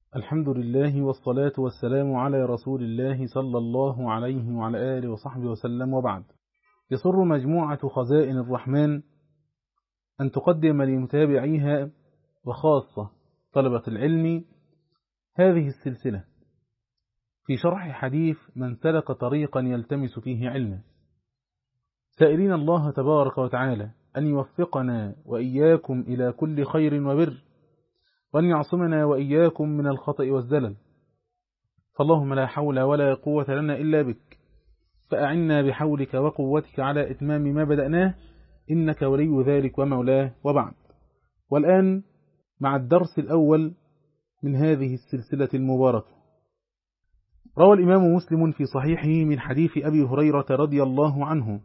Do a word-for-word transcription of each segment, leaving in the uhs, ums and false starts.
الحمد لله والصلاة والسلام على رسول الله صلى الله عليه وعلى آله وصحبه وسلم، وبعد. يسر مجموعة خزائن الرحمن أن تقدم لمتابعيها وخاصة طلبة العلم هذه السلسلة في شرح حديث من سلك طريقا يلتمس فيه علما، سائلين الله تبارك وتعالى أن يوفقنا وإياكم إلى كل خير وبر، وأن يعصمنا وإياكم من الخطأ والزلل. فاللهم لا حول ولا قوة لنا إلا بك، فأعنا بحولك وقوتك على إتمام ما بدأناه، إنك ولي ذلك ومولاه. وبعد، والآن مع الدرس الأول من هذه السلسلة المباركة. روى الإمام مسلم في صحيحه من حديث أبي هريرة رضي الله عنه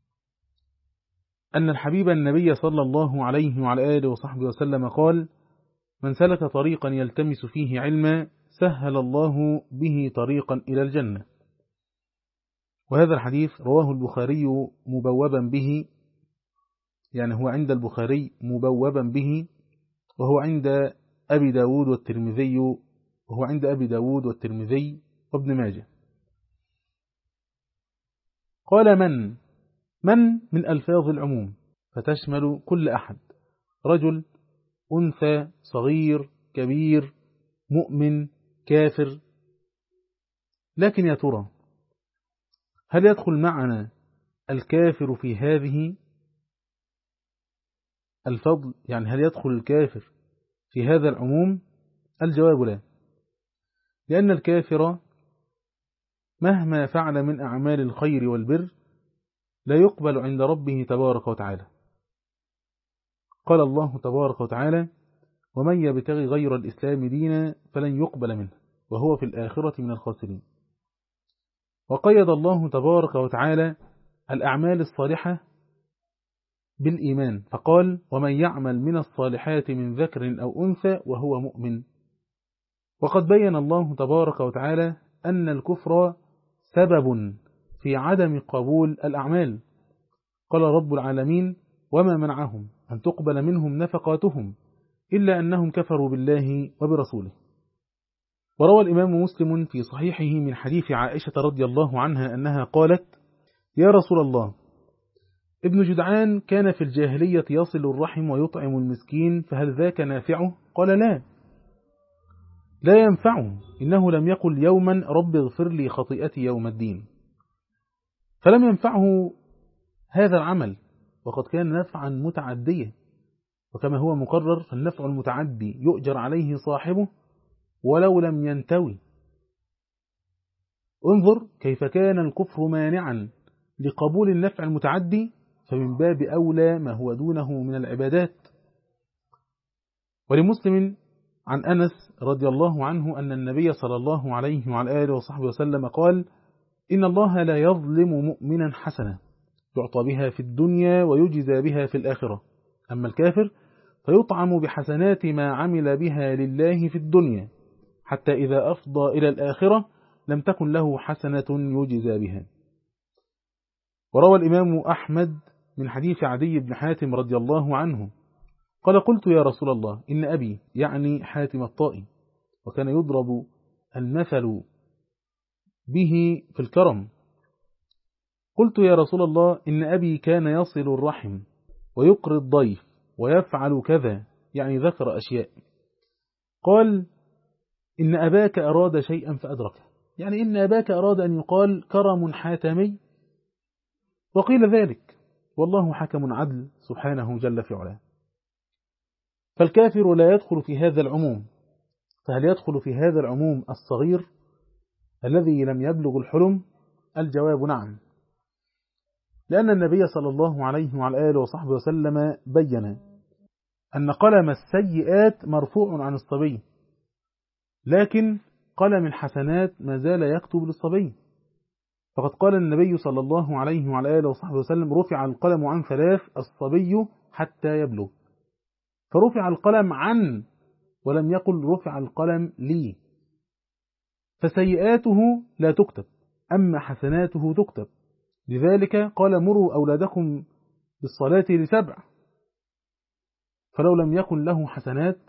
أن الحبيب النبي صلى الله عليه وعلى آله وصحبه وسلم قال: من سلك طريقا يلتمس فيه علما سهل الله به طريقا إلى الجنة. وهذا الحديث رواه البخاري مبوبا به، يعني هو عند البخاري مبوبا به، وهو عند أبي داود والترمذي وهو عند أبي داود والترمذي وابن ماجه. قال من من من ألفاظ العموم، فتشمل كل أحد، رجل، أنثى، صغير، كبير، مؤمن، كافر. لكن يا ترى هل يدخل معنا الكافر في هذه الفضل؟ يعني هل يدخل الكافر في هذا العموم؟ الجواب لا، لأن الكافر مهما فعل من أعمال الخير والبر لا يقبل عند ربه تبارك وتعالى. قال الله تبارك وتعالى: ومن يبتغي غير الإسلام دينا فلن يقبل منه وهو في الآخرة من الخاسرين. وقيد الله تبارك وتعالى الأعمال الصالحة بالإيمان، فقال: ومن يعمل من الصالحات من ذكر أو أنثى وهو مؤمن. وقد بين الله تبارك وتعالى أن الكفر سبب في عدم قبول الأعمال. قال رب العالمين: وما منعهم أن تقبل منهم نفقاتهم إلا أنهم كفروا بالله وبرسوله. وروى الإمام مسلم في صحيحه من حديث عائشة رضي الله عنها أنها قالت: يا رسول الله، ابن جدعان كان في الجاهلية يصل الرحم ويطعم المسكين، فهل ذاك نافعه؟ قال: لا لا ينفعه، إنه لم يقل يوما رب اغفر لي خطيئتي يوم الدين. فلم ينفعه هذا العمل، وقد كان نفعا متعديا، وكما هو مقرر فالنفع المتعدي يؤجر عليه صاحبه ولو لم ينتوي. انظر كيف كان الكفر مانعا لقبول النفع المتعدي، فمن باب أولى ما هو دونه من العبادات. ولمسلم عن أنس رضي الله عنه أن النبي صلى الله عليه وعلى آله وصحبه وسلم قال: إن الله لا يظلم مؤمنا حسنة يعطى بها في الدنيا ويجزى بها في الآخرة، أما الكافر فيطعم بحسنات ما عمل بها لله في الدنيا، حتى إذا أفضى إلى الآخرة لم تكن له حسنة يجزى بها. وروى الإمام أحمد من حديث عدي بن حاتم رضي الله عنه قال: قلت يا رسول الله، إن أبي، يعني حاتم الطائي، وكان يضرب المثل به في الكرم، قلت يا رسول الله إن أبي كان يصل الرحم ويقري الضيف ويفعل كذا، يعني ذكر أشياء. قال: إن أباك أراد شيئا فأدركه، يعني إن أباك أراد أن يقال كرم حاتمي، وقيل ذلك، والله حكم عدل سبحانه جل في علاه. فالكافر لا يدخل في هذا العموم. فهل يدخل في هذا العموم الصغير الذي لم يبلغ الحلم؟ الجواب نعم، لأن النبي صلى الله عليه وعلى آله وصحبه وسلم بين أن قلم السيئات مرفوع عن الصبي، لكن قلم الحسنات ما زال يكتب للصبي. فقد قال النبي صلى الله عليه وعلى آله وصحبه وسلم: رفع القلم عن ثلاث، الصبي حتى يبلغ. فرفع القلم عن، ولم يقل رفع القلم لي. فسيئاته لا تكتب، أما حسناته تكتب. لذلك قال: مروا أولادكم بالصلاة لسبع. فلو لم يكن له حسنات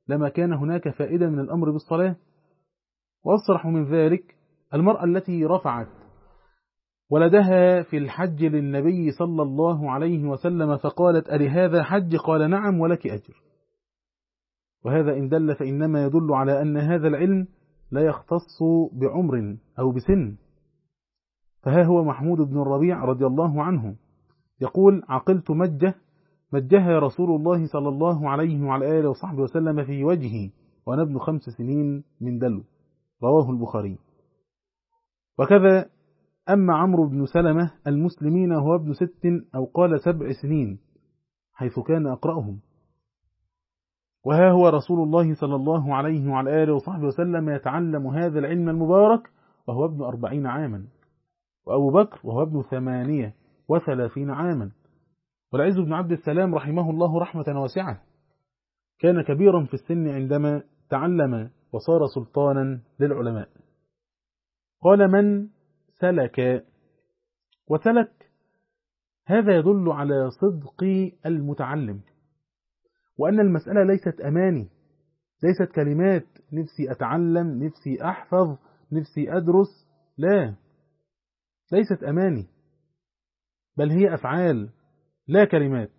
لما كان هناك فائدة من الأمر بالصلاة. وأصرح من ذلك المرأة التي رفعت ولدها في الحج للنبي صلى الله عليه وسلم فقالت: ألي هذا حج؟ قال: نعم ولك أجر. وهذا إن دل فإنما يدل على أن هذا العلم لا يختص بعمر أو بسن. فها هو محمود بن الربيع رضي الله عنه يقول: عقلت مجة مجها رسول الله صلى الله عليه وعلى آله وصحبه وسلم في وجهي وأنا ابن خمس سنين من دلو، رواه البخاري. وكذا أما عمرو بن سلمة المسلمين هو ابن ست أو قال سبع سنين حيث كان أقرأهم. وها هو رسول الله صلى الله عليه وعلى آله وصحبه وسلم يتعلم هذا العلم المبارك وهو ابن أربعين عاما، وأبو بكر وهو ابن ثمانية وثلاثين عاما. والعز بن عبد السلام رحمه الله رحمة واسعة كان كبيرا في السن عندما تعلم وصار سلطانا للعلماء. قال: من سلك. وسلك هذا يدل على صدق المتعلم، وأن المسألة ليست أماني، ليست كلمات نفسي أتعلم، نفسي أحفظ، نفسي أدرس، لا، ليست أماني، بل هي أفعال لا كلمات.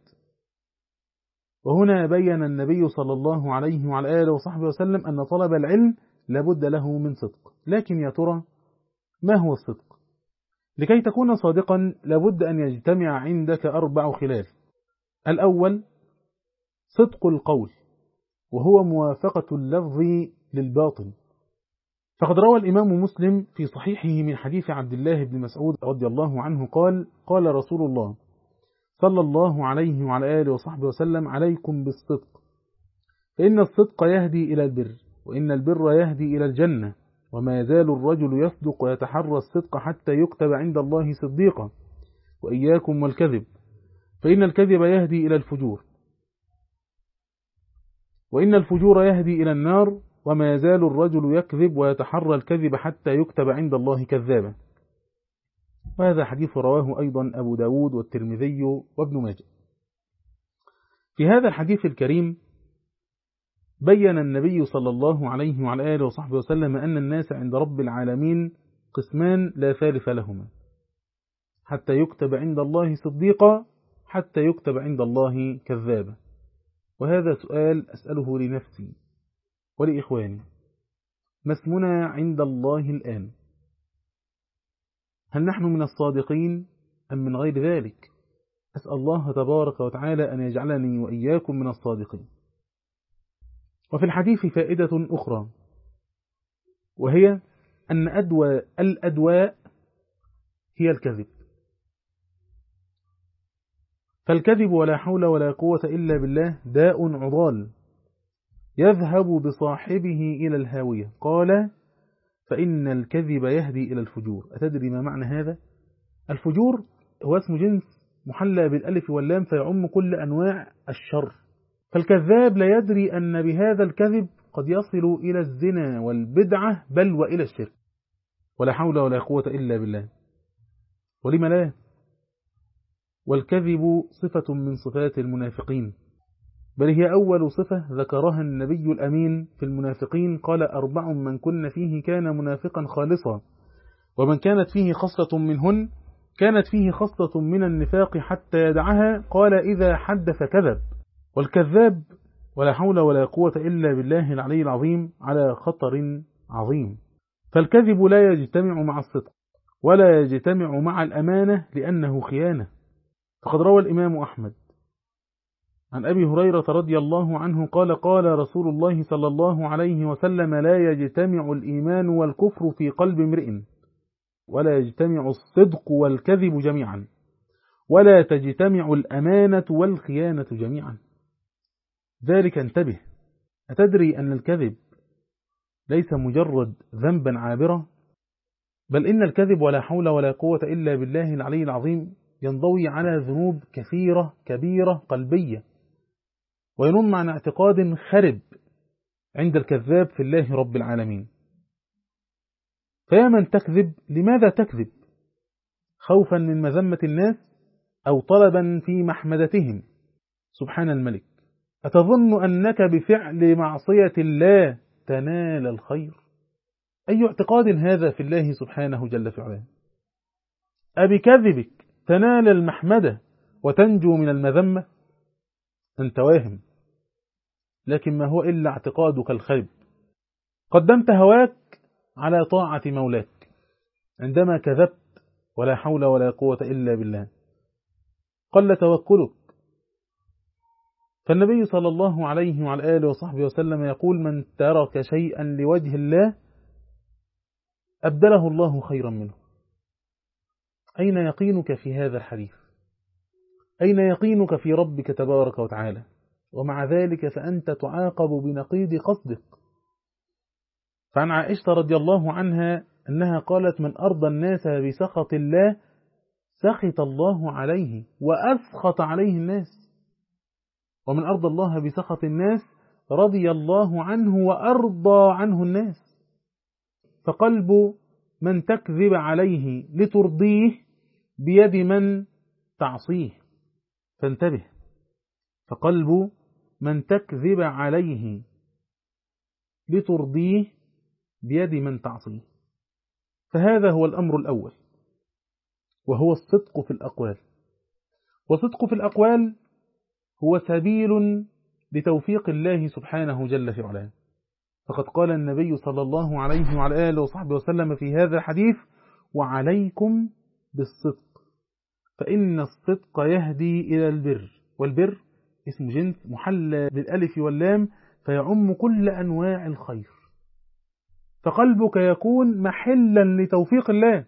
وهنا بين النبي صلى الله عليه وعلى آله وصحبه وسلم أن طلب العلم لابد له من صدق. لكن يا ترى ما هو الصدق؟ لكي تكون صادقا لابد أن يجتمع عندك أربع خلال. الأول صدق القول، وهو موافقة اللفظ للباطن. فقد روى الإمام مسلم في صحيحه من حديث عبد الله بن مسعود رضي الله عنه قال: قال رسول الله صلى الله عليه وعلى آله وصحبه وسلم: عليكم بالصدق، فإن الصدق يهدي إلى البر، وإن البر يهدي إلى الجنة، وما يزال الرجل يصدق ويتحرى الصدق حتى يكتب عند الله صديقا، وإياكم والكذب، فإن الكذب يهدي إلى الفجور، وإن الفجور يهدي إلى النار، وما يزال الرجل يكذب ويتحرى الكذب حتى يكتب عند الله كذابا. وهذا حديث رواه أيضا أبو داود والترمذي وابن ماجه. في هذا الحديث الكريم بين النبي صلى الله عليه وعلى آله وصحبه وسلم أن الناس عند رب العالمين قسمان لا ثالث لهما: حتى يكتب عند الله صديقا، حتى يكتب عند الله كذابا. وهذا سؤال أسأله لنفسي ولإخواني: ما اسمنا عند الله الآن؟ هل نحن من الصادقين أم من غير ذلك؟ أسأل الله تبارك وتعالى أن يجعلني وإياكم من الصادقين. وفي الحديث فائدة أخرى، وهي أن أدوى الأدواء هي الكذب. فالكذب ولا حول ولا قوة إلا بالله داء عضال يذهب بصاحبه إلى الهاوية. قال: فإن الكذب يهدي إلى الفجور. أتدري ما معنى هذا؟ الفجور هو اسم جنس محلى بالألف واللام فيعم كل أنواع الشر. فالكذاب لا يدري أن بهذا الكذب قد يصل إلى الزنا والبدعة بل وإلى الشرك. ولا حول ولا قوة إلا بالله. ولم لا؟ والكذب صفة من صفات المنافقين، بل هي أول صفة ذكرها النبي الأمين في المنافقين. قال: أربع من كن فيه كان منافقا خالصا، ومن كانت فيه خصلة منهن كانت فيه خصلة من النفاق حتى يدعها. قال: إذا حدث كذب. والكذاب ولا حول ولا قوة إلا بالله العلي العظيم على خطر عظيم. فالكذب لا يجتمع مع الصدق ولا يجتمع مع الأمانة لأنه خيانة. فقد روى الإمام أحمد عن أبي هريرة رضي الله عنه قال: قال رسول الله صلى الله عليه وسلم: لا يجتمع الإيمان والكفر في قلب امرئ، ولا يجتمع الصدق والكذب جميعا، ولا تجتمع الأمانة والخيانة جميعا. ذلك انتبه. أتدري أن الكذب ليس مجرد ذنبا عابرا، بل إن الكذب ولا حول ولا قوة إلا بالله العلي العظيم ينضوي على ذنوب كثيرة كبيرة قلبية، وينم عن اعتقاد خرب عند الكذاب في الله رب العالمين. فيا من تكذب، لماذا تكذب؟ خوفا من مذمة الناس أو طلبا في محمدتهم؟ سبحان الملك. أتظن أنك بفعل معصية الله تنال الخير؟ أي اعتقاد هذا في الله سبحانه جل في علاه؟ أبكذبك تنال المحمدة وتنجو من المذمة؟ أنت واهم، لكن ما هو إلا اعتقادك الخيب. قدمت هواك على طاعة مولاك عندما كذبت، ولا حول ولا قوة إلا بالله. قل توكلك. فالنبي صلى الله عليه وعلى آله وصحبه وسلم يقول: من ترك شيئا لوجه الله أبدله الله خيرا منه. أين يقينك في هذا الحديث؟ أين يقينك في ربك تبارك وتعالى؟ ومع ذلك فأنت تعاقب بنقيض قصدك. فعن عائشة رضي الله عنها أنها قالت: من أرضى الناس بسخط الله سخط الله عليه وأسخط عليه الناس، ومن أرضى الله بسخط الناس رضي الله عنه وأرضى عنه الناس. فقلب من تكذب عليه لترضيه بيد من تعصيه. فانتبه. فقلب من تكذب عليه لترضيه بيد من تعصيه. فهذا هو الأمر الأول، وهو الصدق في الأقوال. وصدق في الأقوال هو سبيل لتوفيق الله سبحانه جل في علاه. فقد قال النبي صلى الله عليه وعلى آله وصحبه وسلم في هذا الحديث: وعليكم بالصدق فإن الصدق يهدي إلى البر. والبر اسم جنس محلى بالألف واللام فيعم كل أنواع الخير. فقلبك يكون محلا لتوفيق الله،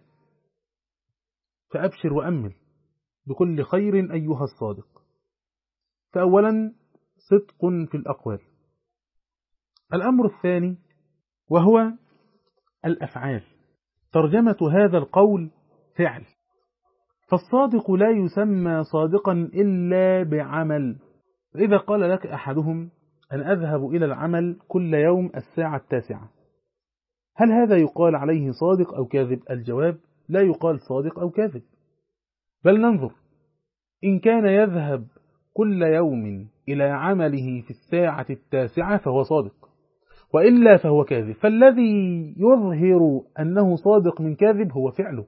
فأبشر وأمل بكل خير أيها الصادق. فأولا صدق في الأقوال. الأمر الثاني وهو الأفعال. ترجمة هذا القول فعل. فالصادق لا يسمى صادقا إلا بعمل. إذا قال لك أحدهم: أنا أذهب إلى العمل كل يوم الساعة التاسعة، هل هذا يقال عليه صادق أو كاذب؟ الجواب: لا يقال صادق أو كاذب، بل ننظر. إن كان يذهب كل يوم إلى عمله في الساعة التاسعة فهو صادق، وإلا فهو كاذب. فالذي يظهر أنه صادق من كاذب هو فعله،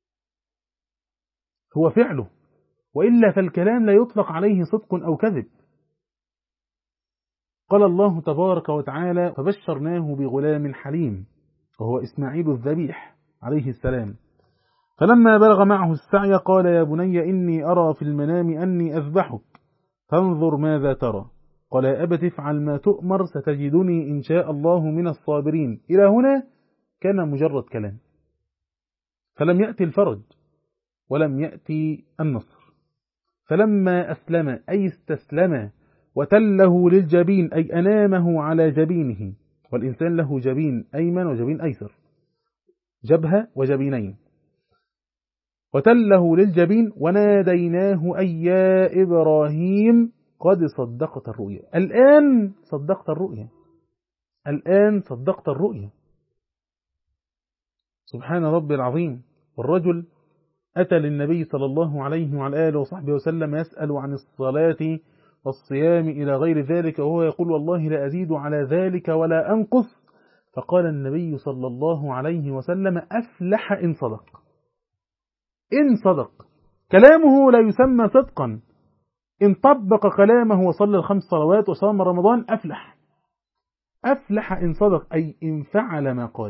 هو فعله، وإلا فالكلام لا يطلق عليه صدق أو كذب. قال الله تبارك وتعالى: فبشرناه بغلام حليم وهو إسماعيل الذبيح عليه السلام. فلما بلغ معه السعي قال: يا بني إني أرى في المنام أني أذبحك فانظر ماذا ترى. قال: يا أبت افعل ما تؤمر ستجدني إن شاء الله من الصابرين. إلى هنا كان مجرد كلام، فلم يأتي الفرج ولم يأتي النصر. فلما أسلم أي استسلم وتله للجبين أي أنامه على جبينه، والإنسان له جبين أيمن وجبين أيسر، جبهة وجبينين، وتله للجبين وناديناه أي يا إبراهيم قد صدقت الرؤيا. الآن صدقت الرؤيا، الآن صدقت الرؤيا. سبحان ربي العظيم. والرجل أتى للنبي صلى الله عليه وعلى آله وصحبه وسلم يسأل عن الصلاة والصيام إلى غير ذلك، وهو يقول: والله لا أزيد على ذلك ولا أنقص. فقال النبي صلى الله عليه وسلم: أفلح إن صدق. إن صدق كلامه لا يسمى صدقا. إن طبق كلامه وصلى الخمس صلوات وصام رمضان أفلح. أفلح إن صدق أي إن فعل ما قال.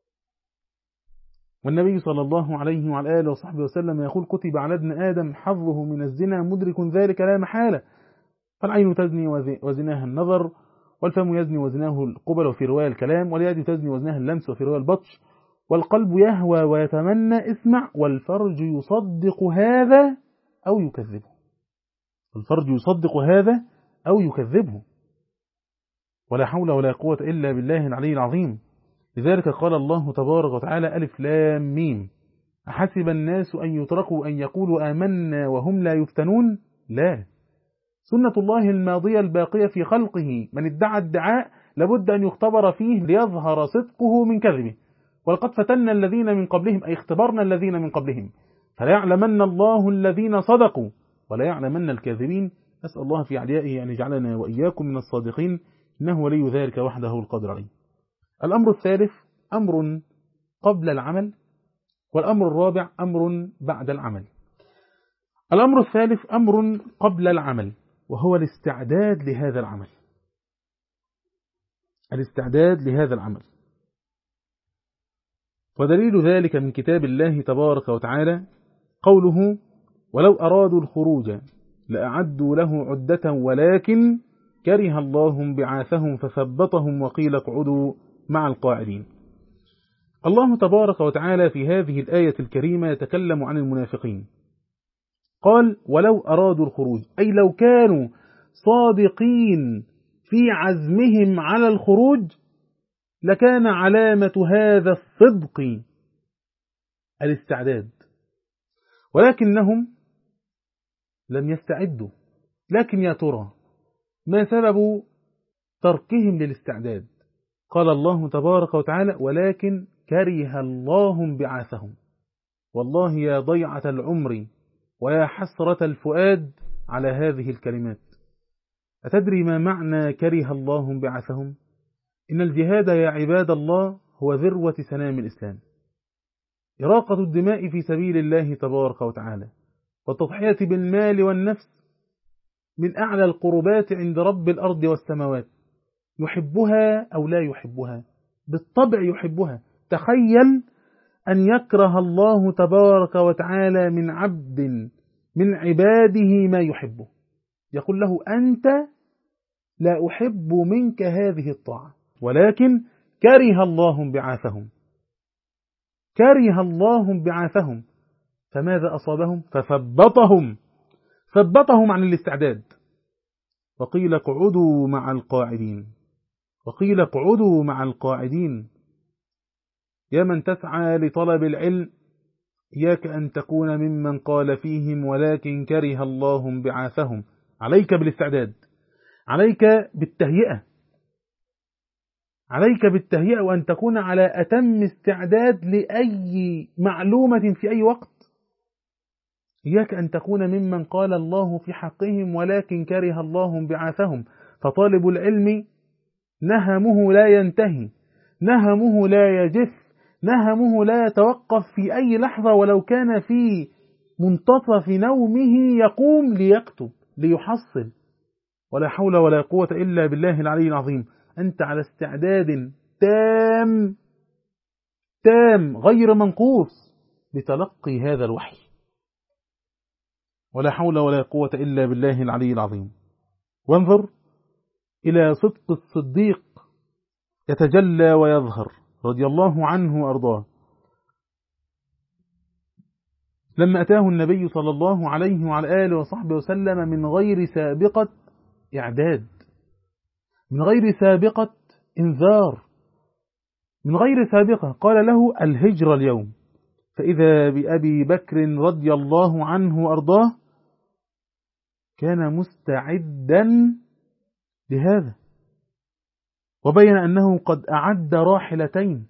والنبي صلى الله عليه وعلى آله وصحبه وسلم يقول: كتب على ابن آدم حظه من الزنا مدرك ذلك لا محالة. فالعين تزني وزناها النظر، والفم يزني وزناه القبل وفي رواية الكلام، واليد تزني وزناها اللمس وفي رواية البطش، والقلب يهوى ويتمنى اسمع، والفرج يصدق هذا أو يكذبه. الفرج يصدق هذا أو يكذبه. ولا حول ولا قوة إلا بالله العلي العظيم. لذلك قال الله تبارك وتعالى: ألف لام ميم أحسب الناس أن يتركوا أن يقولوا آمنا وهم لا يفتنون. لا، سنة الله الماضية الباقية في خلقه، من ادعى ادعاء لابد أن يختبر فيه ليظهر صدقه من كذبه. ولقد فتنا الذين من قبلهم أي اختبرنا الذين من قبلهم فلا يعلمن الله الذين صدقوا ولا يعلمن الكاذبين. أسأل الله في عليائه أن يجعلنا وإياكم من الصادقين، إنه ولي ذلك وحده القادر عليه. الأمر الثالث أمر قبل العمل، والأمر الرابع أمر بعد العمل. الأمر الثالث أمر قبل العمل، وهو الاستعداد لهذا العمل. الاستعداد لهذا العمل، ودليل ذلك من كتاب الله تبارك وتعالى قوله: ولو أرادوا الخروج لأعدوا له عدة ولكن كره الله بعاثهم فثبطهم وقيل اقعدوا مع القاعدين. الله تبارك وتعالى في هذه الآية الكريمة يتكلم عن المنافقين، قال: ولو أرادوا الخروج، أي لو كانوا صادقين في عزمهم على الخروج لكان علامة هذا الصدق الاستعداد، ولكنهم لم يستعدوا. لكن يا ترى ما سبب تركهم للاستعداد؟ قال الله تبارك وتعالى: ولكن كره الله بعاثهم. والله يا ضيعة العمر ويا حسرة الفؤاد على هذه الكلمات. أتدري ما معنى كره الله بعاثهم؟ إن الجهاد يا عباد الله هو ذروة سنام الإسلام، إراقة الدماء في سبيل الله تبارك وتعالى، والتضحية بالمال والنفس من أعلى القربات عند رب الأرض والسماوات، يحبها أو لا يحبها، بالطبع يحبها. تخيل أن يكره الله تبارك وتعالى من عبد من عباده ما يحبه، يقول له: أنت لا أحب منك هذه الطاعة، ولكن كره الله بعاثهم. كره الله بعاثهم، فماذا أصابهم؟ فثبطهم، ثبطهم عن الاستعداد. وقيل اقعدوا مع القاعدين، وقيل اقعدوا مع القاعدين. يا من تسعى لطلب العلم، إياك أن تكون ممن قال فيهم: ولكن كره الله بعاثهم. عليك بالاستعداد، عليك بالتهيئة، عليك بالتهيئة، وأن تكون على أتم استعداد لأي معلومة في أي وقت. إياك أن تكون ممن قال الله في حقهم: ولكن كره الله بعاثهم. فطالب العلم نهمه لا ينتهي، نهمه لا يجف، نهمه لا يتوقف في أي لحظة، ولو كان في منتصف نومه يقوم ليكتب ليحصل. ولا حول ولا قوة إلا بالله العلي العظيم. أنت على استعداد تام تام غير منقوص لتلقي هذا الوحي. ولا حول ولا قوة إلا بالله العلي العظيم. وانظر إلى صدق الصديق يتجلى ويظهر رضي الله عنه وأرضاه، لما أتاه النبي صلى الله عليه وعلى آله وصحبه وسلم من غير سابقة إعداد، من غير سابقة إنذار، من غير سابقة، قال له: الهجرة اليوم. فإذا بأبي بكر رضي الله عنه وأرضاه كان مستعدا لهذا، وبين أنه قد أعد راحلتين،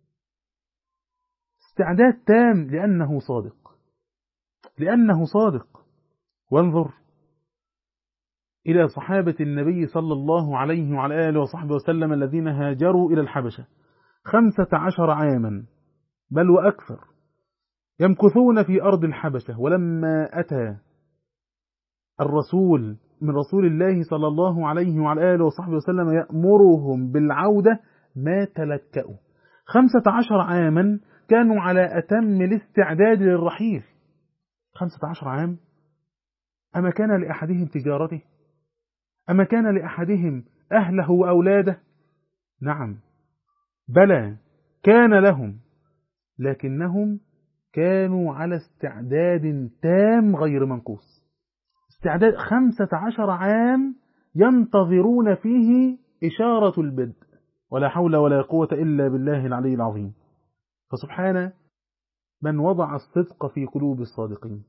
استعداد تام لأنه صادق، لأنه صادق. وانظر إلى صحابة النبي صلى الله عليه وعلى آله وصحبه وسلم الذين هاجروا إلى الحبشة خمسة عشر عاما بل وأكثر، يمكثون في أرض الحبشة. ولما أتى الرسول من رسول الله صلى الله عليه وعلى آله وصحبه وسلم يأمرهم بالعودة ما تلكأوا. خمسة عشر عاما كانوا على أتم الاستعداد للرحيل. خمسة عشر عام، أما كان لأحدهم تجارته؟ أما كان لأحدهم أهله وأولاده؟ نعم بلى كان لهم، لكنهم كانوا على استعداد تام غير منقوص. استعداد خمسة عشر عام ينتظرون فيه إشارة البدء. ولا حول ولا قوة إلا بالله العلي العظيم. فسبحان من وضع الصدق في قلوب الصادقين.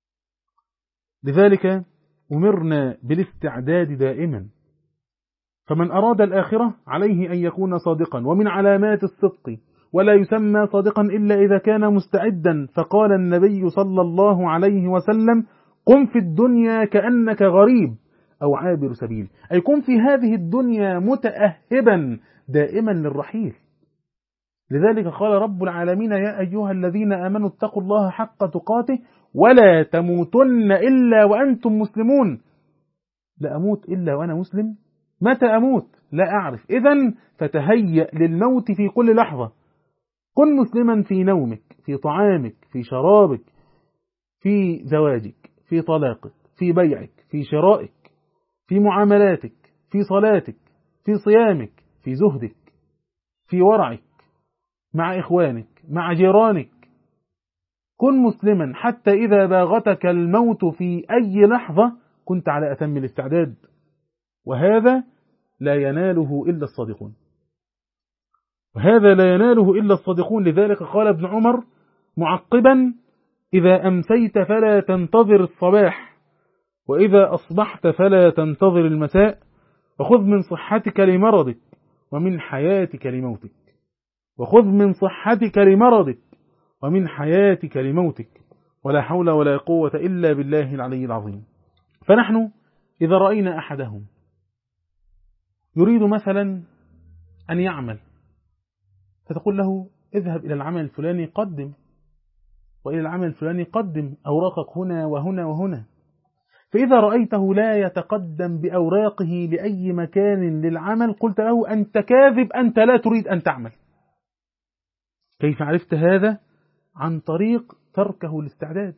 لذلك أمرنا بالاستعداد دائما. فمن أراد الآخرة عليه أن يكون صادقا، ومن علامات الصدق ولا يسمى صادقا إلا إذا كان مستعدا. فقال النبي صلى الله عليه وسلم: قم في الدنيا كأنك غريب، أو عابر سبيل، أي كن في هذه الدنيا متأهبا دائما للرحيل. لذلك قال رب العالمين: يا أيها الذين آمنوا اتقوا الله حق تقاته ولا تموتن إلا وأنتم مسلمون. لا أموت إلا وأنا مسلم؟ متى أموت؟ لا أعرف. إذن فتهيأ للموت في كل لحظة. كن مسلما في نومك، في طعامك، في شرابك، في زواجك، في طلاقك، في بيعك، في شرائك، في معاملاتك، في صلاتك، في صيامك، في زهدك، في ورعك، مع إخوانك، مع جيرانك. كن مسلما حتى إذا باغتك الموت في أي لحظة كنت على أتم الاستعداد، وهذا لا يناله إلا الصادقون، وهذا لا يناله إلا الصادقون. لذلك قال ابن عمر معقبا: إذا أمسيت فلا تنتظر الصباح، وإذا أصبحت فلا تنتظر المساء، وخذ من صحتك لمرضك ومن حياتك لموتك، وخذ من صحتك لمرضك ومن حياتك لموتك، ولا حول ولا قوة إلا بالله العلي العظيم. فنحن إذا رأينا أحدهم يريد مثلا أن يعمل، فتقول له: اذهب إلى العمل الفلاني قدم، وإلى العمل الفلاني قدم أوراقك هنا وهنا وهنا. فإذا رأيته لا يتقدم بأوراقه لأي مكان للعمل قلت له: أنت كاذب، أنت لا تريد أن تعمل. كيف عرفت هذا؟ عن طريق تركه الاستعداد.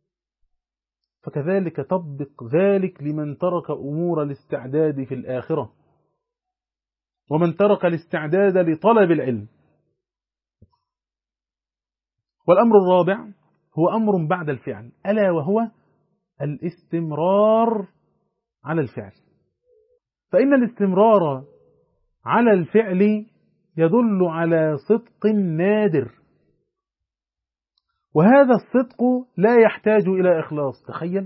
فكذلك طبق ذلك لمن ترك أمور الاستعداد في الآخرة، ومن ترك الاستعداد لطلب العلم. والأمر الرابع هو أمر بعد الفعل، ألا وهو الاستمرار على الفعل. فإن الاستمرار على الفعل يدل على صدق نادر، وهذا الصدق لا يحتاج إلى إخلاص. تخيل،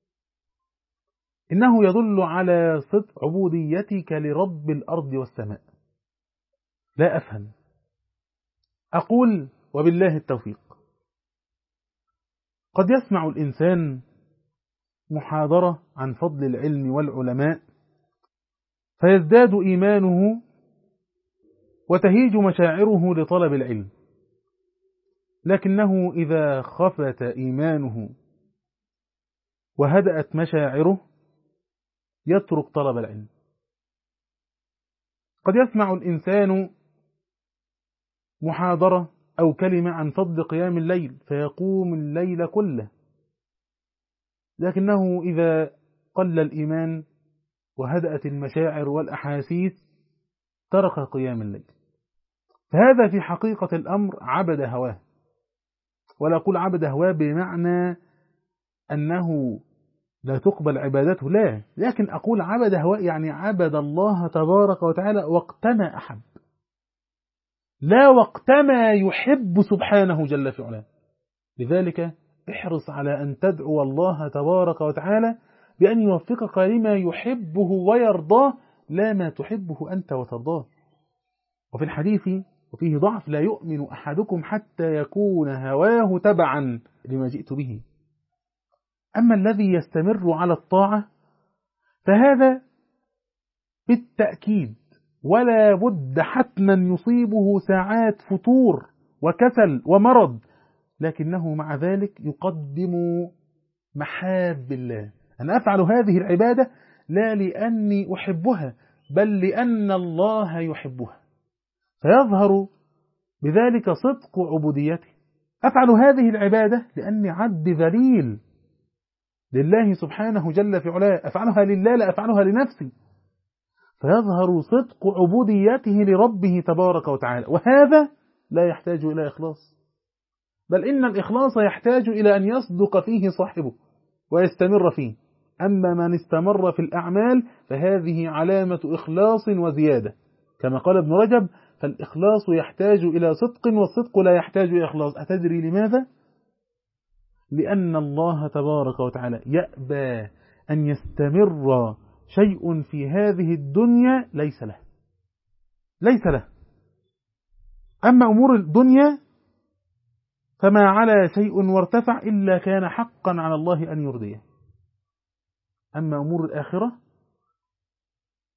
إنه يدل على صدق عبوديتك لرب الأرض والسماء. لا أفهم، أقول وبالله التوفيق. قد يسمع الإنسان محاضرة عن فضل العلم والعلماء فيزداد إيمانه وتهيج مشاعره لطلب العلم، لكنه إذا خفت إيمانه وهدأت مشاعره يترك طلب العلم. قد يسمع الإنسان محاضرة أو كلمة عن فضل قيام الليل فيقوم الليل كله، لكنه إذا قل الإيمان وهدأت المشاعر والأحاسيس ترك قيام الليل. فهذا في حقيقة الأمر عبد هواه، ولا أقول عبد هواه بمعنى أنه لا تقبل عبادته، لا، لكن أقول عبد هواه يعني عبد الله تبارك وتعالى وقتما أحب، لا وقتما يحب سبحانه جل في علاه. لذلك احرص على أن تدعو الله تبارك وتعالى بأن يوفقك لما يحبه ويرضاه، لا ما تحبه أنت وترضاه. وفي الحديث وفيه ضعف: لا يؤمن أحدكم حتى يكون هواه تبعا لما جئت به. أما الذي يستمر على الطاعة فهذا بالتأكيد ولا بد حتما يصيبه ساعات فتور وكسل ومرض، لكنه مع ذلك يقدم محاب الله. أنا أفعل هذه العبادة لا لأني أحبها، بل لأن الله يحبها، فيظهر بذلك صدق عبوديته. أفعل هذه العبادة لأني عبد ذليل لله سبحانه جل في علاه، أفعلها لله لا أفعلها لنفسي، فيظهر صدق عبوديته لربه تبارك وتعالى. وهذا لا يحتاج إلى إخلاص، بل إن الإخلاص يحتاج إلى أن يصدق فيه صاحبه ويستمر فيه. أما من استمر في الأعمال فهذه علامة إخلاص وزيادة، كما قال ابن رجب: فالإخلاص يحتاج إلى صدق والصدق لا يحتاج إلى إخلاص. أتدري لماذا؟ لأن الله تبارك وتعالى يأبى أن يستمر شيء في هذه الدنيا ليس له ليس له. أما أمور الدنيا فما على شيء وارتفع إلا كان حقا على الله أن يرضيه. أما أمور الآخرة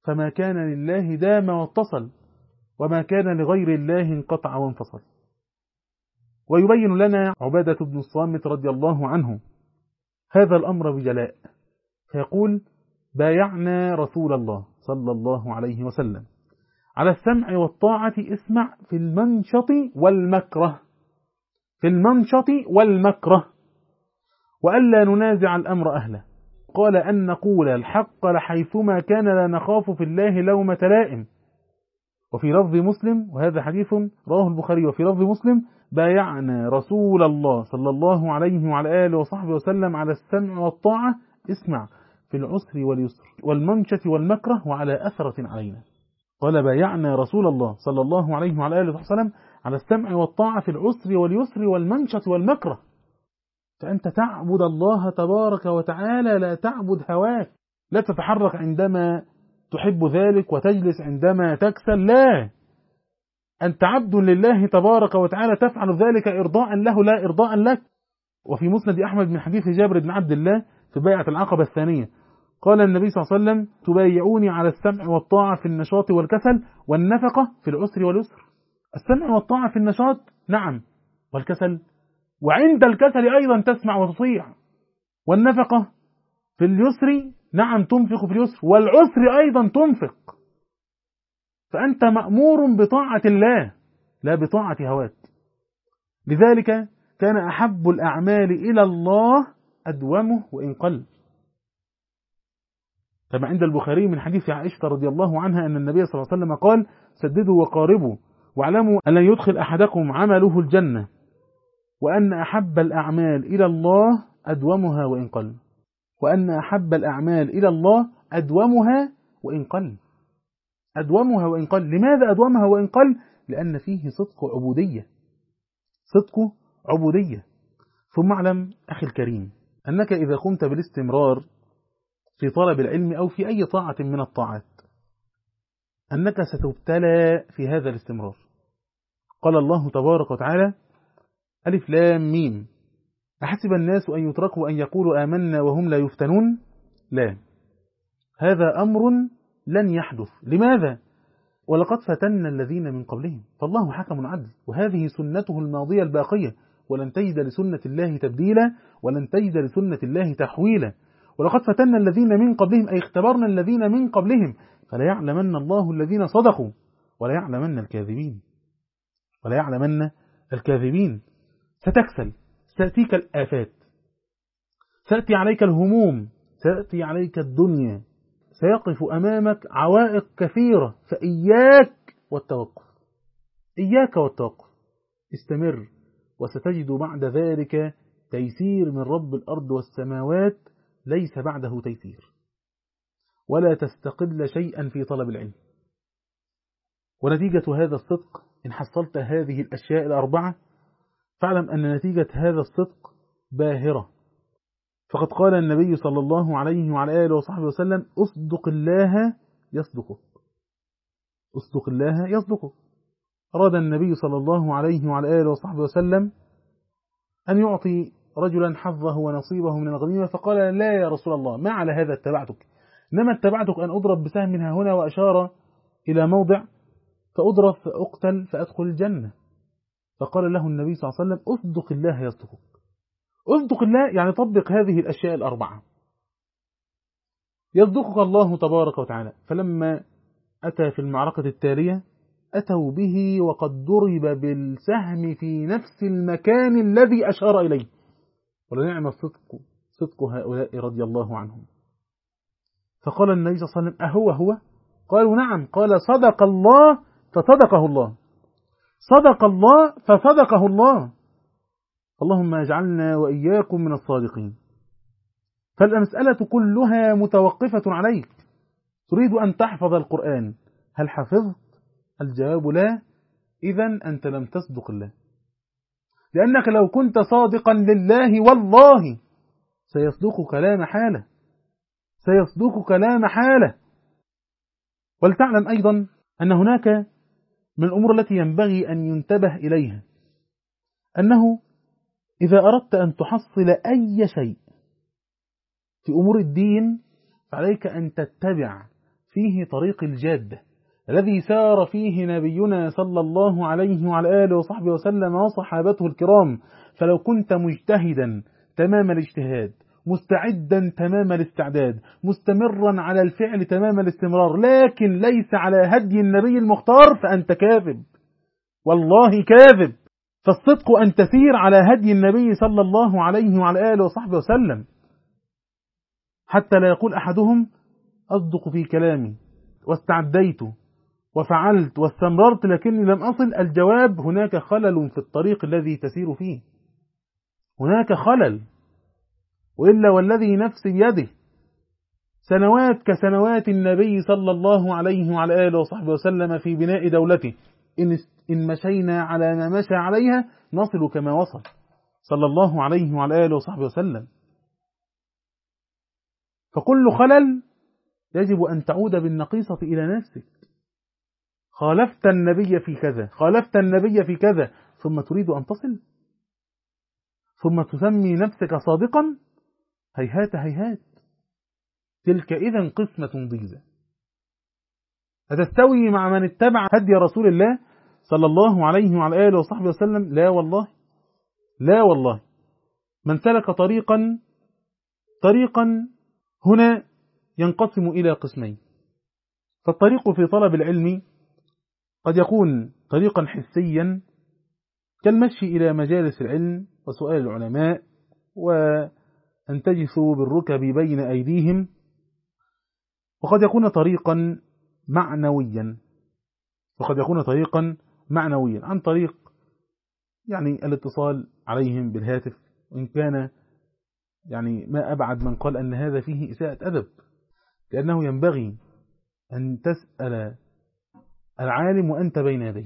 فما كان لله دام واتصل، وما كان لغير الله انقطع وانفصل. ويبين لنا عبادة بن الصامت رضي الله عنه هذا الأمر بجلاء، فيقول: بايعنا رسول الله صلى الله عليه وسلم على السمع والطاعة، اسمع في المنشط والمكره، في المنشط والمكره، وألا ننازع الأمر أهله. قال: أن نقول الحق لحيثما كان، لا نخاف في الله لومة لائم. وفي لفظ مسلم، وهذا حديث رواه البخاري، وفي لفظ مسلم: بايعنا رسول الله صلى الله عليه وعلى آله وصحبه وسلم على السمع والطاعة، اسمع في العسر واليسر والمنشة والمكره، وعلى أثرة علينا. قال: بايعنا رسول الله صلى الله عليه وعلى آله وسلم على السمع والطاعة في العسر واليسر والمنشة والمكره. فأنت تعبد الله تبارك وتعالى، لا تعبد هواك، لا تتحرك عندما تحب ذلك وتجلس عندما تكسل، لا، أنت عبد لله تبارك وتعالى، تفعل ذلك إرضاء له لا إرضاء لك. وفي مسند أحمد من حديث جابر بن عبد الله في بيعة العقبة الثانية، قال النبي صلى الله عليه وسلم: تبايعوني على السمع والطاعة في النشاط والكسل والنفقة في العسر واليسر. السمع والطاعة في النشاط، نعم، والكسل، وعند الكسل أيضا تسمع وتطيع. والنفقة في اليسر، نعم، تنفق في اليسر، والعسر أيضا تنفق. فأنت مأمور بطاعة الله لا بطاعة هواك. لذلك كان أحب الأعمال إلى الله أدومه وإن قل. كما عند البخاري من حديث عائشة رضي الله عنها أن النبي صلى الله عليه وسلم قال: سددوا وقاربوا، واعلموا أن لن يدخل أحدكم عمله الجنة، وأن أحب الأعمال إلى الله أدومها وإن قل. وأن أحب الأعمال إلى الله أدومها وإن قل. أدومها وإن قل. لماذا أدومها وإن قل؟ لأن فيه صدق عبودية، صدق عبودية. ثم اعلم أخي الكريم أنك إذا قمت بالاستمرار في طلب العلم أو في أي طاعة من الطاعات أنك ستبتلى في هذا الاستمرار. قال الله تبارك وتعالى: ألف لام ميم، أحسب الناس أن يتركوا أن يقولوا آمنا وهم لا يفتنون؟ لا، هذا أمر لن يحدث. لماذا؟ ولقد فتنا الذين من قبلهم، فالله حكم عدل، وهذه سنته الماضية الباقية، ولن تجد لسنة الله تبديلا، ولن تجد لسنة الله تحويلا. ولقد فتنا الذين من قبلهم، أي اختبرنا الذين من قبلهم، فلا يعلمن الله الذين صدقوا ولا يعلمن الكاذبين، ولا يعلمن الكاذبين. ستكسل، ستأتيك الآفات، سأتي عليك الهموم، سأتي عليك الدنيا، سيقف أمامك عوائق كثيرة، فإياك والتوقف، إياك والتوقف. استمر، وستجد بعد ذلك تيسير من رب الأرض والسماوات، ليس بعده تيسير. ولا تستقل شيئا في طلب العلم. ونتيجة هذا الصدق، إن حصلت هذه الأشياء الأربعة، فاعلم أن نتيجة هذا الصدق باهرة. فقد قال النبي صلى الله عليه وعلى آله وصحبه وسلم: أصدق الله يصدقك، أصدق الله يصدقك. أراد النبي صلى الله عليه وعلى آله وصحبه وسلم أن يعطي رجلا حظه ونصيبه من الغنيمة، فقال: لا يا رسول الله، ما على هذا اتبعتك، إنما اتبعتك أن أضرب بسهم منها هنا، وأشار إلى موضع، فأضرب فأقتل فأدخل الجنة. فقال له النبي صلى الله عليه وسلم: أصدق الله يصدقك. أصدق الله يعني طبق هذه الأشياء الأربعة، يصدقك الله تبارك وتعالى. فلما أتى في المعركة التالية أتوا به وقد ضرب بالسهم في نفس المكان الذي أشار إليه. ولنعم الصدق صدق هؤلاء رضي الله عنهم. فقال النبي صلى الله عليه وسلم: أهو هو؟ قالوا: نعم. قال: صدق الله فصدقه الله، صدق الله فصدقه الله. اللهم اجعلنا وإياكم من الصادقين. فالمسألة كلها متوقفة عليك. تريد أن تحفظ القرآن، هل حفظت؟ الجواب لا. إذن أنت لم تصدق الله، لأنك لو كنت صادقا لله والله سيصدقك لا محالة، سيصدقك لا محالة. ولتعلم أيضا أن هناك من الأمور التي ينبغي أن ينتبه إليها، أنه إذا أردت أن تحصل أي شيء في أمور الدين فعليك أن تتبع فيه طريق الجادة الذي سار فيه نبينا صلى الله عليه وعلى آله وصحبه وسلم وصحابته الكرام. فلو كنت مجتهدا تمام الاجتهاد، مستعدا تمام الاستعداد، مستمرا على الفعل تمام الاستمرار، لكن ليس على هدي النبي المختار، فأنت كاذب، والله كاذب. فالصدق أن تسير على هدي النبي صلى الله عليه وعلى آله وصحبه وسلم، حتى لا يقول أحدهم أصدق في كلامي واستعديت وفعلت واستمررت لكني لم أصل. الجواب: هناك خلل في الطريق الذي تسير فيه، هناك خلل، وإلا والذي نفسي بيده سنوات كسنوات النبي صلى الله عليه وعلى آله وصحبه وسلم في بناء دولته، إن إن مشينا على ما مشى عليها نصل كما وصل صلى الله عليه وعلى آله وصحبه وسلم. فكل خلل يجب أن تعود بالنقيصة إلى نفسك. خالفت النبي في كذا، خالفت النبي في كذا، ثم تريد أن تصل، ثم تسمي نفسك صادقا. هيهات هيهات، تلك إذن قسمة ضيزى. أتستوي مع من اتبع هدي رسول الله صلى الله عليه وعلى آله وصحبه وسلم؟ لا والله، لا والله. من سلك طريقا طريقا هنا ينقسم إلى قسمين. فالطريق في طلب العلم قد يكون طريقا حسيا كالمشي إلى مجالس العلم وسؤال العلماء وأن تجثوا بالركب بين أيديهم، وقد يكون طريقا معنويا، وقد يكون طريقا معنويا عن طريق يعني الاتصال عليهم بالهاتف، وإن كان يعني ما أبعد من قال أن هذا فيه إساءة أدب، لأنه ينبغي أن تسأل العالم وأنت بين يديه،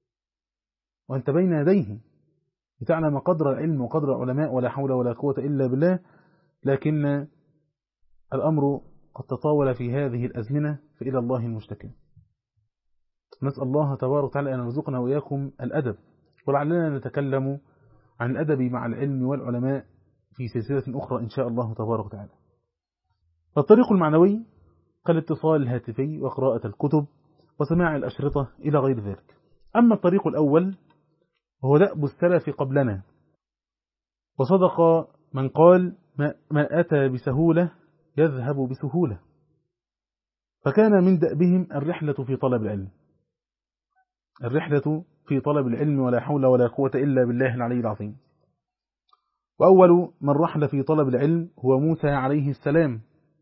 وأنت بين يديه لتعلم قدر العلم وقدر العلماء، ولا حول ولا قوة إلا بالله. لكن الأمر قد تطاول في هذه الأزمنة، فإلى الله المشتكى. نسأل الله تبارك وتعالى أن يرزقنا وإياكم الأدب، ولعلنا نتكلم عن الأدب مع العلم والعلماء في سلسلة أخرى إن شاء الله تبارك وتعالى. الطريق المعنوي كالاتصال الهاتفي وقراءة الكتب وسماع الأشرطة إلى غير ذلك. أما الطريق الأول وهو دأب السلف قبلنا، وصدق من قال ما أتى بسهولة يذهب بسهولة، فكان من دأبهم الرحلة في طلب العلم، الرحلة في طلب العلم، ولا حول ولا قوة إلا بالله العلي العظيم. وأول من رحل في طلب العلم هو موسى عليه السلام،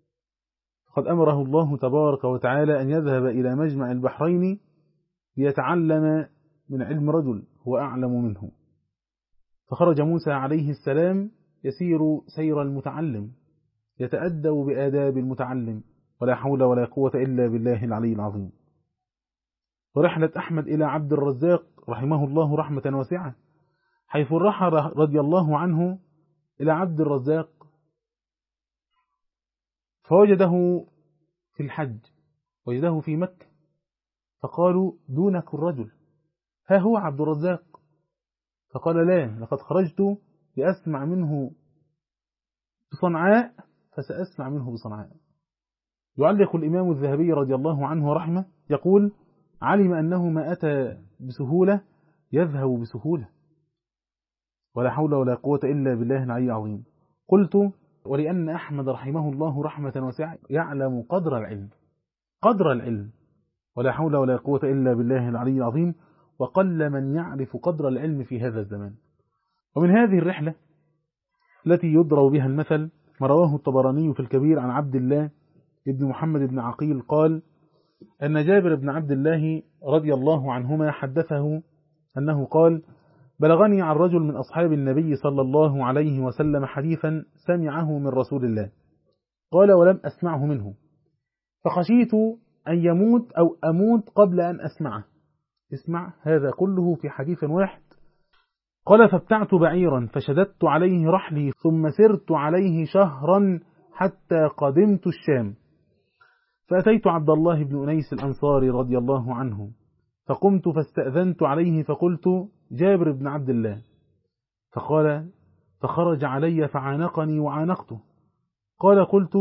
قد أمره الله تبارك وتعالى أن يذهب إلى مجمع البحرين ليتعلم من علم رجل هو أعلم منه، فخرج موسى عليه السلام يسير سير المتعلم، يتأدب بآداب المتعلم، ولا حول ولا قوة إلا بالله العلي العظيم. ورحلة أحمد إلى عبد الرزاق رحمه الله رحمة واسعة، حيث رحل رضي الله عنه إلى عبد الرزاق فوجده في الحج، وجده في مكة، فقالوا دونك الرجل، ها هو عبد الرزاق؟ فقال لا، لقد خرجت لأسمع منه بصنعاء فسأسمع منه بصنعاء. يعلق الإمام الذهبي رضي الله عنه ورحمه يقول: علم أنه ما أتى بسهولة يذهب بسهولة، ولا حول ولا قوة إلا بالله العلي العظيم. قلت: ولأن أحمد رحمه الله رحمة واسعة يعلم قدر العلم، قدر العلم، ولا حول ولا قوة إلا بالله العلي العظيم، وقل من يعرف قدر العلم في هذا الزمان. ومن هذه الرحلة التي يضرب بها المثل ما رواه الطبراني في الكبير عن عبد الله ابن محمد بن عقيل قال أن جابر بن عبد الله رضي الله عنهما حدثه أنه قال: بلغني عن رجل من أصحاب النبي صلى الله عليه وسلم حديثا سمعه من رسول الله، قال: ولم أسمعه منه، فخشيت أن يموت أو أموت قبل أن أسمعه. اسمع هذا كله في حديث واحد. قال: فابتعت بعيرا فشددت عليه رحلي، ثم سرت عليه شهرا حتى قدمت الشام، فأتيت عبد الله بن أنيس الأنصاري رضي الله عنه، فقمت فاستأذنت عليه فقلت: جابر بن عبد الله. فقال: فخرج علي فعانقني وعانقته. قال: قلت: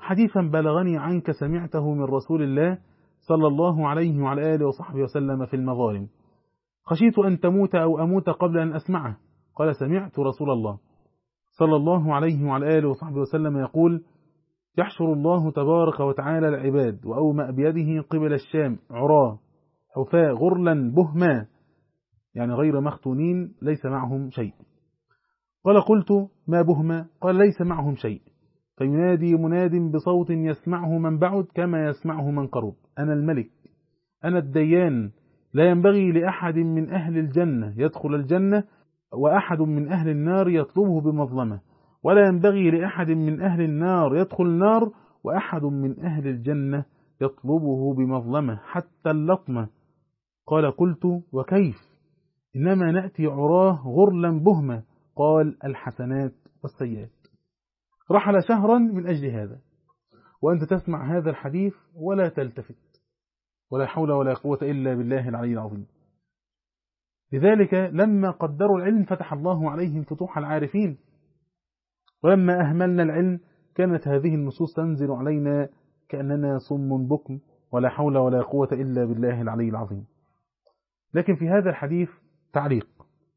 حديثا بلغني عنك سمعته من رسول الله صلى الله عليه وعلى آله وصحبه وسلم في المظالم، خشيت أن تموت أو أموت قبل أن أسمعه. قال سمعت رسول الله صلى الله عليه وعلى آله وصحبه وسلم يقول يحشر الله تبارك وتعالى العباد وأومأ بيده قبل الشام عراه حفاة غرلا بهما، يعني غير مختونين ليس معهم شيء. قال قلت ما بهما؟ قال ليس معهم شيء. فينادي مناد بصوت يسمعه من بعد كما يسمعه من قرب، أنا الملك أنا الديان، لا ينبغي لأحد من أهل الجنة يدخل الجنة وأحد من أهل النار يطلبه بمظلمة، ولا ينبغي لأحد من أهل النار يدخل النار وأحد من أهل الجنة يطلبه بمظلمة حتى اللطمة. قال قلت وكيف؟ إنما نأتي عراه غرلا بهما. قال الحسنات والسيئات. رحل شهرا من أجل هذا، وأنت تسمع هذا الحديث ولا تلتفت، ولا حول ولا قوة إلا بالله العلي العظيم. لذلك لما قدروا العلم فتح الله عليهم فتوح العارفين، ولما أهملنا العلم كانت هذه النصوص تنزل علينا كأننا صم بكم، ولا حول ولا قوة إلا بالله العلي العظيم. لكن في هذا الحديث تعليق،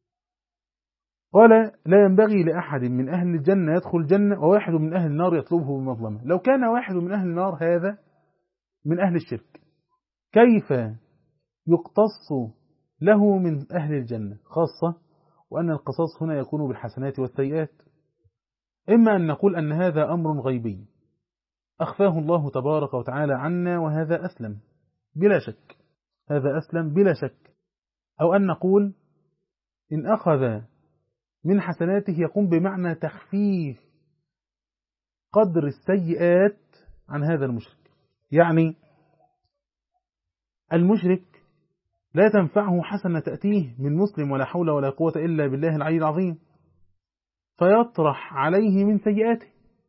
قال لا ينبغي لأحد من أهل الجنة يدخل الجنة وواحد من أهل النار يطلبه بمظلمة. لو كان واحد من أهل النار هذا من أهل الشرك، كيف يقتص له من أهل الجنة؟ خاصة وأن القصاص هنا يكون بالحسنات والسيئات. إما أن نقول أن هذا أمر غيبي أخفاه الله تبارك وتعالى عنا وهذا أسلم بلا شك، هذا أسلم بلا شك. أو أن نقول إن أخذ من حسناته يقوم بمعنى تخفيف قدر السيئات عن هذا المشرك. يعني المشرك لا تنفعه حسنة تأتيه من مسلم ولا حول ولا قوة إلا بالله العلي العظيم، فيطرح عليه من سيئاته،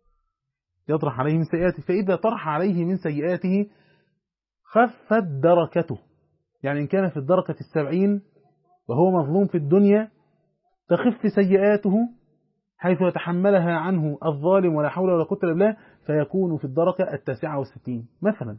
يطرح عليه من سيئاته. فإذا طرح عليه من سيئاته خفت دركته، يعني إن كان في الدركة السبعين وهو مظلوم في الدنيا تخف سيئاته حيث يتحملها عنه الظالم ولا حول ولا قوة إلا بالله، فيكون في الدركة التاسعة والستين مثلا.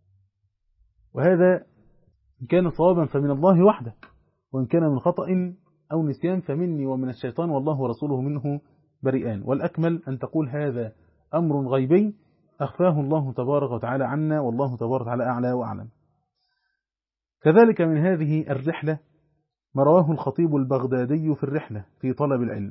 وهذا إن كان صوابا فمن الله وحده، وإن كان من خطأ أو نسيان فمني ومن الشيطان والله ورسوله منه بريئان. والأكمل أن تقول هذا أمر غيبي أخفاه الله تبارك وتعالى عنا، والله تبارك وتعالى أعلى وأعلم. كذلك من هذه الرحلة ما رواه الخطيب البغدادي في الرحلة في طلب العلم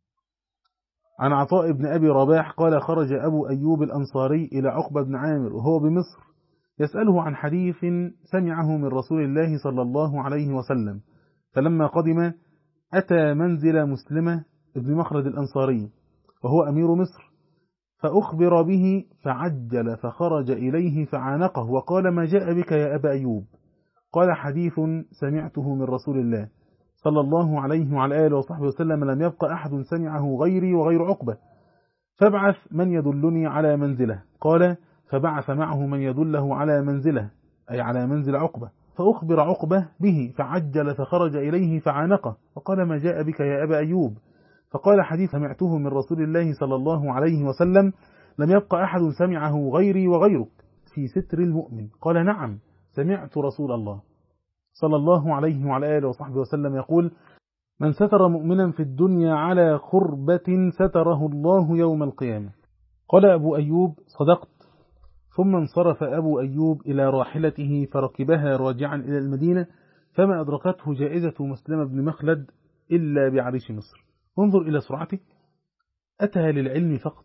عن عطاء بن أبي رباح قال خرج أبو أيوب الأنصاري إلى عقبة بن عامر وهو بمصر يسأله عن حديث سمعه من رسول الله صلى الله عليه وسلم، فلما قدم أتى منزل مسلمة ابن مخرد الأنصاري وهو أمير مصر، فأخبر به فعجل فخرج إليه فعانقه وقال ما جاء بك يا أبا أيوب؟ قال حديث سمعته من رسول الله صلى الله عليه وعلى آله وصحبه وسلم لم يبقى أحد سمعه غيري وغير عقبة، فابعث من يدلني على منزله. قال فبعث معه من يدله على منزله أي على منزل عقبة، فأخبر عقبة به فعجل فخرج إليه فعانقه وقال ما جاء بك يا أبا أيوب؟ فقال حديث سمعته من رسول الله صلى الله عليه وسلم لم يبقى أحد سمعه غيري وغيرك في ستر المؤمن. قال نعم سمعت رسول الله صلى الله عليه وعلى آله وصحبه وسلم يقول من ستر مؤمنا في الدنيا على خربة ستره الله يوم القيامة. قال أبو أيوب صدقت. ثم انصرف أبو أيوب إلى راحلته فركبها راجعا إلى المدينة، فما أدركته جائزة مسلم بن مخلد إلا بعريش مصر. انظر إلى سرعته، أتى للعلم فقط.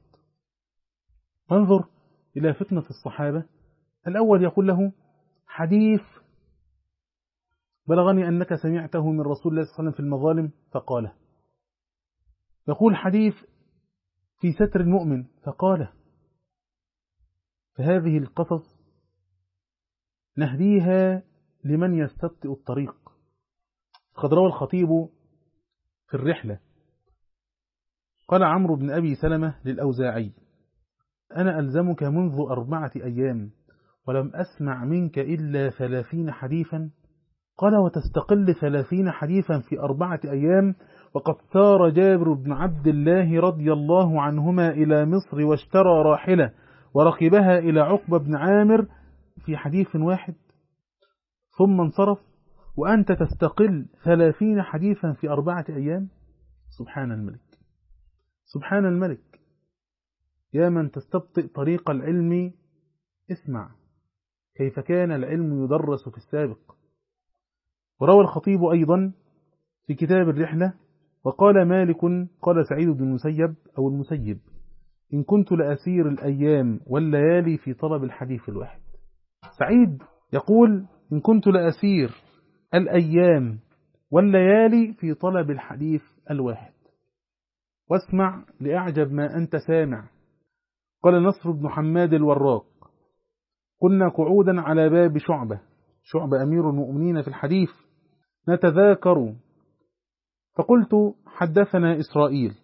انظر إلى فتنة الصحابة. الأول يقول له حديث بلغني أنك سمعته من رسول الله صلى الله عليه وسلم في المظالم فقاله، يقول حديث في ستر المؤمن فقاله. فهذه القصص نهديها لمن يستبطئ الطريق. قد روى الخطيب في الرحلة قال عمرو بن أبي سلمة للأوزاعي أنا ألزمك منذ أربعة أيام ولم أسمع منك إلا ثلاثين حديثا. قال وتستقل ثلاثين حديثا في أربعة أيام وقد سار جابر بن عبد الله رضي الله عنهما إلى مصر واشترى راحلة وركبها إلى عقبة بن عامر في حديث واحد ثم انصرف، وأنت تستقل ثلاثين حديثا في أربعة أيام؟ سبحان الملك، سبحان الملك. يا من تستبطئ طريق العلم، اسمع كيف كان العلم يدرس في السابق. وروى الخطيب أيضا في كتاب الرحلة: وقال مالك قال سعيد بن المسيب أو المسيب: إن كنت لأسير الأيام والليالي في طلب الحديث الواحد. سعيد يقول: إن كنت لأسير الأيام والليالي في طلب الحديث الواحد. واسمع لأعجب ما أنت سامع. قال نصر بن حماد الوراق: كنا قعودا على باب شعبة، شعبة أمير المؤمنين في الحديث، نتذاكر، فقلت: حدثنا إسرائيل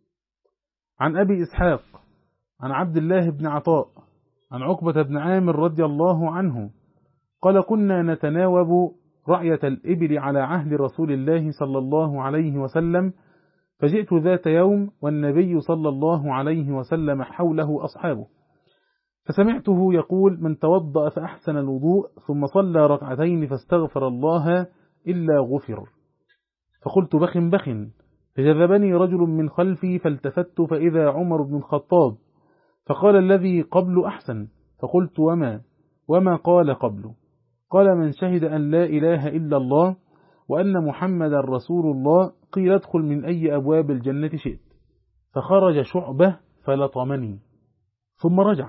عن أبي إسحاق عن عبد الله بن عطاء عن عقبة بن عامر رضي الله عنه قال: كنا نتناوب رعية الإبل على عهد رسول الله صلى الله عليه وسلم، فجئت ذات يوم والنبي صلى الله عليه وسلم حوله أصحابه، فسمعته يقول: من توضأ فأحسن الوضوء ثم صلى ركعتين فاستغفر الله إلا غفر. فقلت: بخ بخ. فجذبني رجل من خلفي فالتفت فإذا عمر بن الخطاب، فقال: الذي قبل أحسن. فقلت: وما وما قال قبل؟ قال: من شهد أن لا إله إلا الله وأن محمد رسول الله قيل ادخل من أي أبواب الجنة شئت. فخرج شعبة فلطمني ثم رجع،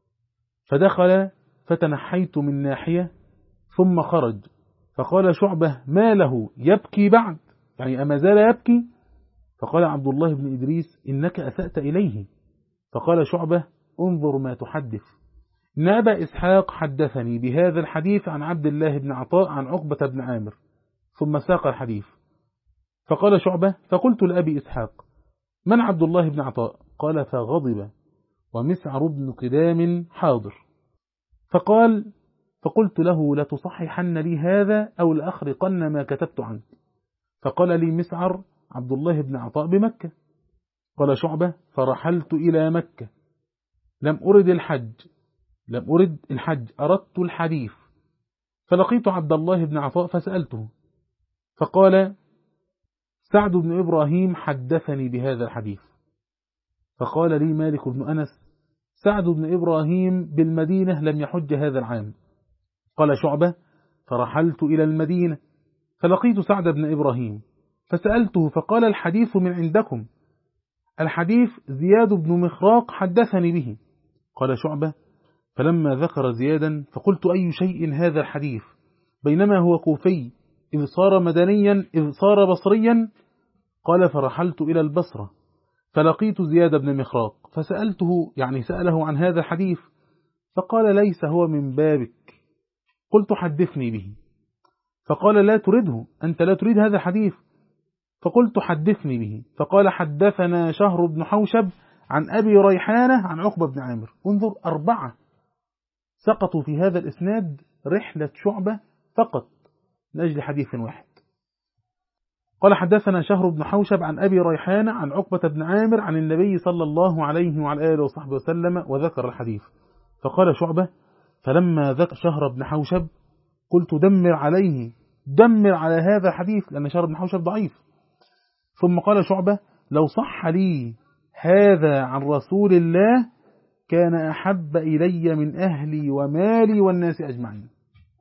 فدخل فتنحيت من ناحية ثم خرج، فقال شعبة: ما له يبكي بعد؟ يعني أما زال يبكي؟ فقال عبد الله بن إدريس: إنك أسأت إليه. فقال شعبة: انظر ما تحدث، إن أبا إسحاق حدثني بهذا الحديث عن عبد الله بن عطاء عن عقبة بن عامر، ثم ساق الحديث. فقال شعبة: فقلت لأبي إسحاق: من عبد الله بن عطاء؟ قال: فغضب ومسعر بن قدام حاضر. فقال: فقلت له: لتصححن لي هذا أو لأخرقن ما كتبت عنك. فقال لي مسعر: عبد الله بن عطاء بمكة. قال شعبة: فرحلت إلى مكة، لم أرد الحج لم أرد الحج أردت الحديث، فلقيت عبد الله بن عطاء فسألته، فقال: سعد بن إبراهيم حدثني بهذا الحديث. فقال لي مالك بن أنس: سعد بن إبراهيم بالمدينة لم يحج هذا العام. قال شعبة: فرحلت إلى المدينة فلقيت سعد بن إبراهيم فسألته، فقال: الحديث من عندكم، الحديث زياد بن مخراق حدثني به. قال شعبة: فلما ذكر زيادا فقلت: أي شيء هذا الحديث، بينما هو كوفي إذ صار مدنيا إذ صار بصريا. قال: فرحلت إلى البصرة فلقيت زياد بن مخراق فسألته، يعني سأله عن هذا الحديث، فقال: ليس هو من بابك. قلت: حدثني به. فقال: لا تريده، أنت لا تريد هذا الحديث. فقلت: حدثني به. فقال: حدثنا شهر بن حوشب عن أبي ريحانة عن عقبة بن عامر. انظر، أربعة سقطوا في هذا الإسناد رحلة شعبة فقط من أجل حديث واحد. قال: حدثنا شهر بن حوشب عن أبي ريحانة عن عقبة بن عامر عن النبي صلى الله عليه وعلى آله وصحبه وسلم، وذكر الحديث. فقال شعبة: فلما ذكر شهر بن حوشب قلت: دمر عليه، دمر على هذا الحديث، لأن شهر بن حوشب ضعيف. ثم قال شعبة: لو صح لي هذا عن رسول الله كان أحب إلي من أهلي ومالي والناس أجمعين.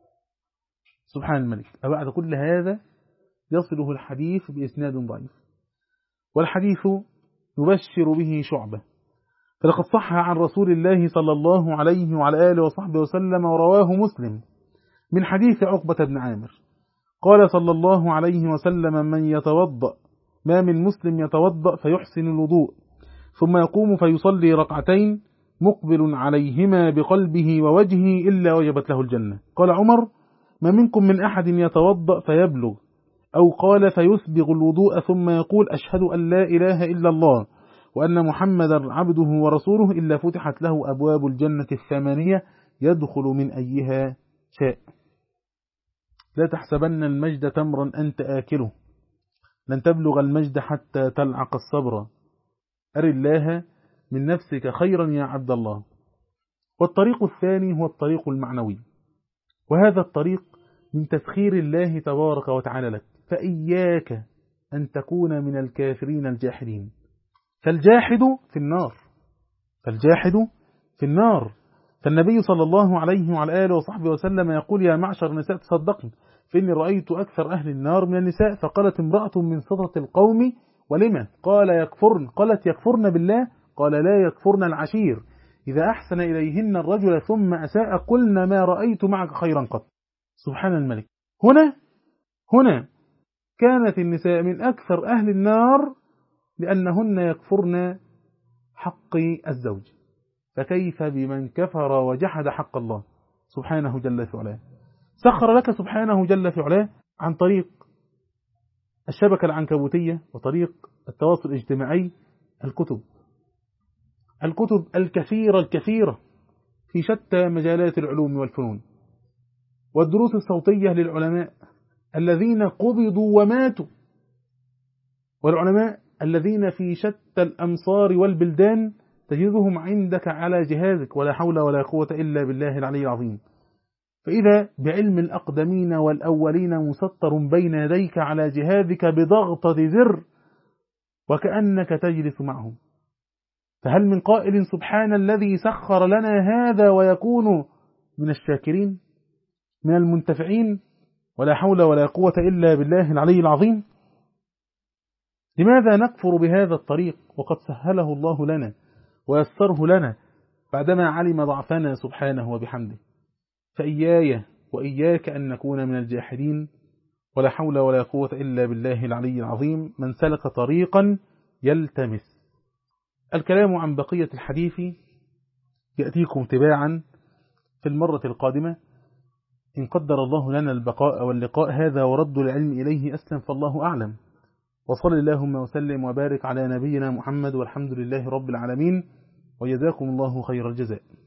سبحان الملك. أبعد كل هذا يصله الحديث بإسناد ضعيف، والحديث يبشر به شعبة، فلقد صح عن رسول الله صلى الله عليه وعلى آله وصحبه وسلم، ورواه مسلم من حديث عقبة بن عامر قال صلى الله عليه وسلم: من يتوضأ ما من مسلم يتوضأ فيحسن الوضوء ثم يقوم فيصلي ركعتين مقبل عليهما بقلبه ووجهه إلا وجبت له الجنة. قال عمر: ما منكم من أحد يتوضأ فيبلغ، أو قال فيسبغ الوضوء ثم يقول: أشهد أن لا إله إلا الله وأن محمدا عبده ورسوله، إلا فتحت له أبواب الجنة الثمانية يدخل من أيها شاء. لا تحسبن المجد تمرا أنت آكله، لن تبلغ المجد حتى تلعق الصبر. أر الله من نفسك خيرا يا عبد الله، والطريق الثاني هو الطريق المعنوي، وهذا الطريق من تسخير الله تبارك وتعالى لك، فإياك أن تكون من الكافرين الجاحدين. فالجاحد في النار، فالجاحد في النار. فالنبي صلى الله عليه وعلى آله وصحبه وسلم يقول: يا معشر النساء تصدقن فإني رأيت أكثر أهل النار من النساء. فقالت امرأة من سطة القوم: ولما؟ قال: يكفرن. قالت: يكفرن بالله؟ قال: لا، يكفرن العشير، إذا أحسن إليهن الرجل ثم أساء قلنا ما رأيت معك خيرا قط. سبحان الملك. هنا هنا كانت النساء من أكثر أهل النار لأنهن يكفرن حق الزوج، فكيف بمن كفر وجحد حق الله سبحانه جل في علاه. سخر لك سبحانه جل في علاه عن طريق الشبكة العنكبوتية وطريق التواصل الاجتماعي الكتب، الكتب الكثيرة الكثيرة في شتى مجالات العلوم والفنون، والدروس الصوتية للعلماء الذين قبضوا وماتوا، والعلماء الذين في شتى الأمصار والبلدان تجدهم عندك على جهازك، ولا حول ولا قوة إلا بالله العلي العظيم. فإذا بعلم الأقدمين والأولين مسطر بين يديك على جهازك بضغطة زر وكأنك تجلس معهم. فهل من قائل سبحان الذي سخر لنا هذا ويكون من الشاكرين من المنتفعين؟ ولا حول ولا قوة إلا بالله العلي العظيم. لماذا نكفر بهذا الطريق وقد سهله الله لنا ويسره لنا بعدما علم ضعفنا سبحانه وبحمده؟ فإياي وإياك أن نكون من الجاحدين، ولا حول ولا قوة إلا بالله العلي العظيم. من سلك طريقا يلتمس. الكلام عن بقية الحديث يأتيكم تباعا في المرة القادمة إن قدر الله لنا البقاء واللقاء. هذا ورد العلم إليه أسلم، فالله أعلم. وصل اللهم وسلم وبارك على نبينا محمد، والحمد لله رب العالمين، وجزاكم الله خير الجزاء.